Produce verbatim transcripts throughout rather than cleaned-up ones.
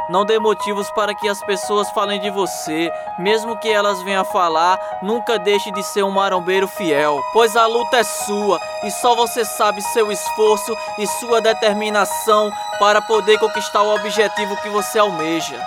Não dê motivos para que as pessoas falem de você. Mesmo que elas venham a falar, nunca deixe de ser um marombeiro fiel, pois a luta é sua e só você sabe seu esforço e sua determinação para poder conquistar o objetivo que você almeja.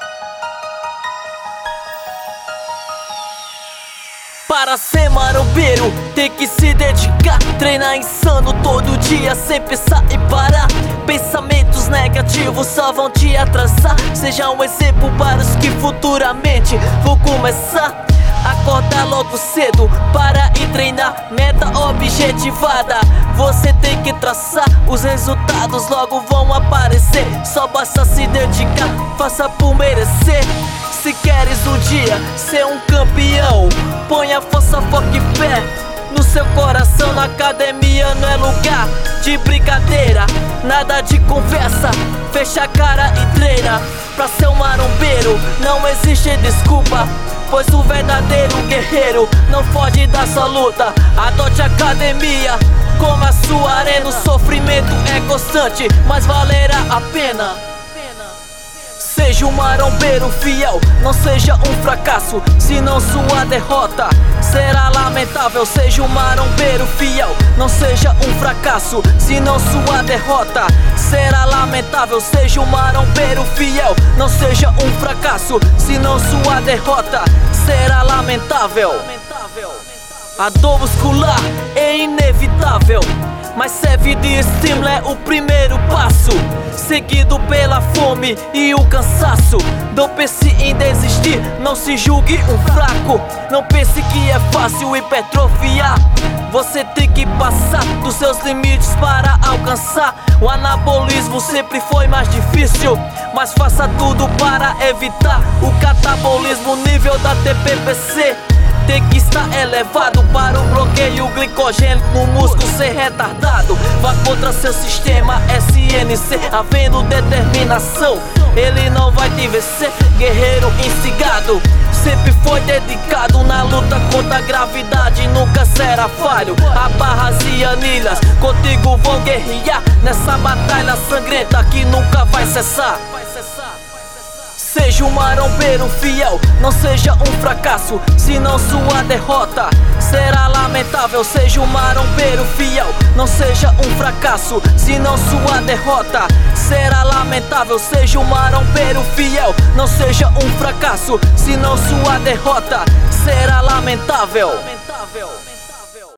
Para ser marombeiro, tem que se dedicar, treinar insano todo dia, sem pensar em parar. Pensamentos negativos só vão te atrasar. Seja um exemplo para os que futuramente vão começar. Acordar logo cedo para ir treinar, meta objetivada você tem que traçar. Os resultados logo vão aparecer, só basta se dedicar, faça por merecer. Se queres um dia ser um campeão, ponha força, foco e fé no seu coração. Na academia não é lugar de brincadeira, nada de conversa, fecha a cara e treina. Pra ser um marombeiro não existe desculpa, pois o verdadeiro guerreiro não foge da sua luta. Adote a academia como a sua arena. O sofrimento é constante, mas valerá a pena. Seja um marombeiro fiel, não seja um fracasso, senão sua derrota será lamentável. Seja um marombeiro fiel, não seja um fracasso, senão sua derrota será lamentável. Seja um marombeiro fiel, não seja um fracasso, senão sua derrota será lamentável. A dor muscular é inevitável, mas serve de estímulo, é o primeiro passo, seguido pela fome e o cansaço. Não pense em desistir, não se julgue um fraco. Não pense que é fácil hipertrofiar. Você tem que passar dos seus limites para alcançar. O anabolismo sempre foi mais difícil, mas faça tudo para evitar o catabolismo. O nível da T P P C tem que estar elevado para o bloqueio glicogênico no músculo ser retardado. Vá contra seu sistema S N C, havendo determinação, ele não vai te vencer. Guerreiro instigado, sempre foi dedicado na luta contra a gravidade, nunca será falho. A barras e anilhas contigo vão guerrear nessa batalha sangrenta que nunca vai cessar. Seja um marombeiro fiel, não seja um fracasso, senão sua derrota será lamentável. Seja um marombeiro fiel, não seja um fracasso, senão sua derrota será lamentável. Seja um marombeiro fiel, não seja um fracasso, senão sua derrota será lamentável.